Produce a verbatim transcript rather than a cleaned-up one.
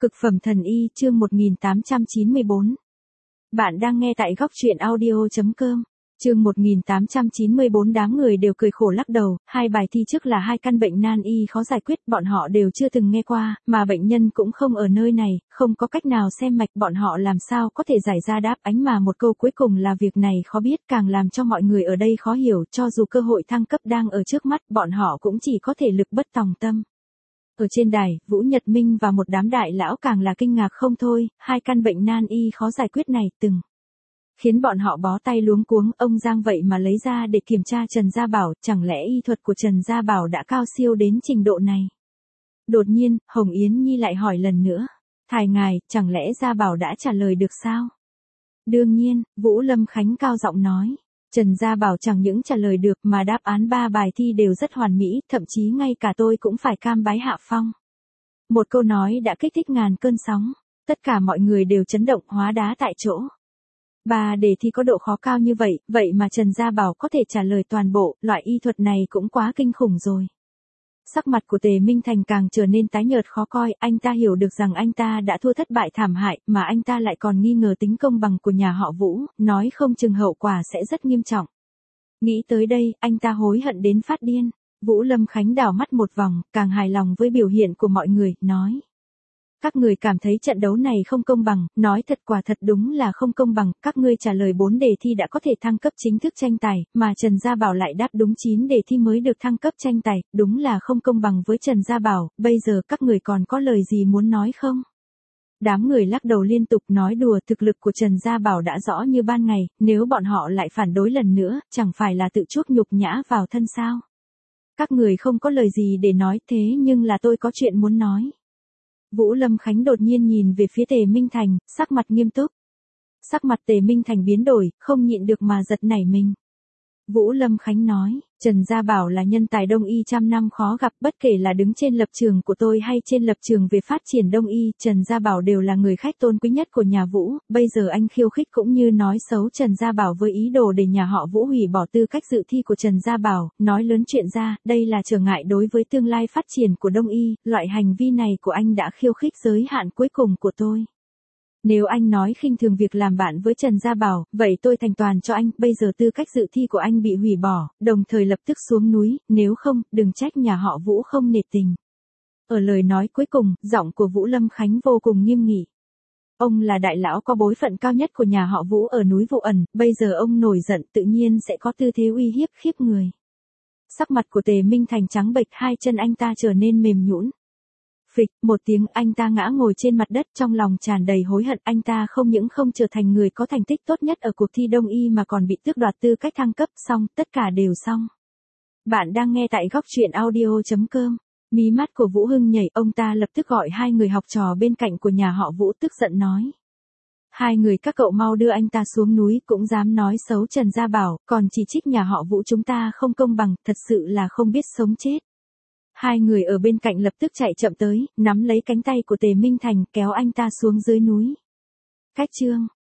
Cực phẩm thần y chương một nghìn tám trăm chín mươi bốn. Bạn đang nghe tại góc truyện audio.com. Chương một nghìn tám trăm chín mươi bốn. Đám người đều cười khổ lắc đầu, hai bài thi trước là hai căn bệnh nan y khó giải quyết, bọn họ đều chưa từng nghe qua, mà bệnh nhân cũng không ở nơi này, không có cách nào xem mạch, bọn họ làm sao có thể giải ra đáp án, mà một câu cuối cùng là việc này khó biết, càng làm cho mọi người ở đây khó hiểu, cho dù cơ hội thăng cấp đang ở trước mắt, bọn họ cũng chỉ có thể lực bất tòng tâm. Ở trên đài, Vũ Nhật Minh và một đám đại lão càng là kinh ngạc không thôi, hai căn bệnh nan y khó giải quyết này từng khiến bọn họ bó tay luống cuống. Ông Giang vậy mà lấy ra để kiểm tra Trần Gia Bảo, chẳng lẽ y thuật của Trần Gia Bảo đã cao siêu đến trình độ này? Đột nhiên, Hồng Yến Nhi lại hỏi lần nữa, Thái ngài, chẳng lẽ Gia Bảo đã trả lời được sao? Đương nhiên, Vũ Lâm Khánh cao giọng nói. Trần Gia Bảo chẳng những trả lời được mà đáp án ba bài thi đều rất hoàn mỹ, thậm chí ngay cả tôi cũng phải cam bái hạ phong. Một câu nói đã kích thích ngàn cơn sóng, tất cả mọi người đều chấn động hóa đá tại chỗ. Ba đề thi có độ khó cao như vậy, vậy mà Trần Gia Bảo có thể trả lời toàn bộ, loại y thuật này cũng quá kinh khủng rồi. Sắc mặt của Tề Minh Thành càng trở nên tái nhợt khó coi, anh ta hiểu được rằng anh ta đã thua thất bại thảm hại, mà anh ta lại còn nghi ngờ tính công bằng của nhà họ Vũ, nói không chừng hậu quả sẽ rất nghiêm trọng. Nghĩ tới đây, anh ta hối hận đến phát điên. Vũ Lâm Khánh đảo mắt một vòng, càng hài lòng với biểu hiện của mọi người, nói. Các người cảm thấy trận đấu này không công bằng, nói thật quả thật đúng là không công bằng, các ngươi trả lời bốn đề thi đã có thể thăng cấp chính thức tranh tài, mà Trần Gia Bảo lại đáp đúng chín đề thi mới được thăng cấp tranh tài, đúng là không công bằng với Trần Gia Bảo, bây giờ các người còn có lời gì muốn nói không? Đám người lắc đầu liên tục nói đùa, thực lực của Trần Gia Bảo đã rõ như ban ngày, nếu bọn họ lại phản đối lần nữa, chẳng phải là tự chuốc nhục nhã vào thân sao? Các người không có lời gì để nói, thế nhưng là tôi có chuyện muốn nói. Vũ Lâm Khánh đột nhiên nhìn về phía Tề Minh Thành, sắc mặt nghiêm túc. Sắc mặt Tề Minh Thành biến đổi, không nhịn được mà giật nảy mình. Vũ Lâm Khánh nói, Trần Gia Bảo là nhân tài Đông y trăm năm khó gặp, bất kể là đứng trên lập trường của tôi hay trên lập trường về phát triển Đông y, Trần Gia Bảo đều là người khách tôn quý nhất của nhà Vũ, bây giờ anh khiêu khích cũng như nói xấu Trần Gia Bảo với ý đồ để nhà họ Vũ hủy bỏ tư cách dự thi của Trần Gia Bảo, nói lớn chuyện ra, đây là trở ngại đối với tương lai phát triển của Đông y, loại hành vi này của anh đã khiêu khích giới hạn cuối cùng của tôi. Nếu anh nói khinh thường việc làm bạn với Trần Gia Bảo, vậy tôi thành toàn cho anh, bây giờ tư cách dự thi của anh bị hủy bỏ, đồng thời lập tức xuống núi, nếu không, đừng trách nhà họ Vũ không nể tình. Ở lời nói cuối cùng, giọng của Vũ Lâm Khánh vô cùng nghiêm nghị. Ông là đại lão có bối phận cao nhất của nhà họ Vũ ở núi Vụ Ẩn, bây giờ ông nổi giận tự nhiên sẽ có tư thế uy hiếp khiếp người. Sắc mặt của Tề Minh Thành trắng bệch, hai chân anh ta trở nên mềm nhũn. Phịch, một tiếng, anh ta ngã ngồi trên mặt đất, trong lòng tràn đầy hối hận, anh ta không những không trở thành người có thành tích tốt nhất ở cuộc thi Đông y mà còn bị tước đoạt tư cách thăng cấp, xong, tất cả đều xong. Bạn đang nghe tại góc truyện audio.com. Mí mắt của Vũ Hưng nhảy, ông ta lập tức gọi hai người học trò bên cạnh của nhà họ Vũ tức giận nói. Hai người các cậu mau đưa anh ta xuống núi, cũng dám nói xấu Trần Gia Bảo, còn chỉ trích nhà họ Vũ chúng ta không công bằng, thật sự là không biết sống chết. Hai người ở bên cạnh lập tức chạy chậm tới, nắm lấy cánh tay của Tề Minh Thành, kéo anh ta xuống dưới núi. Cách chương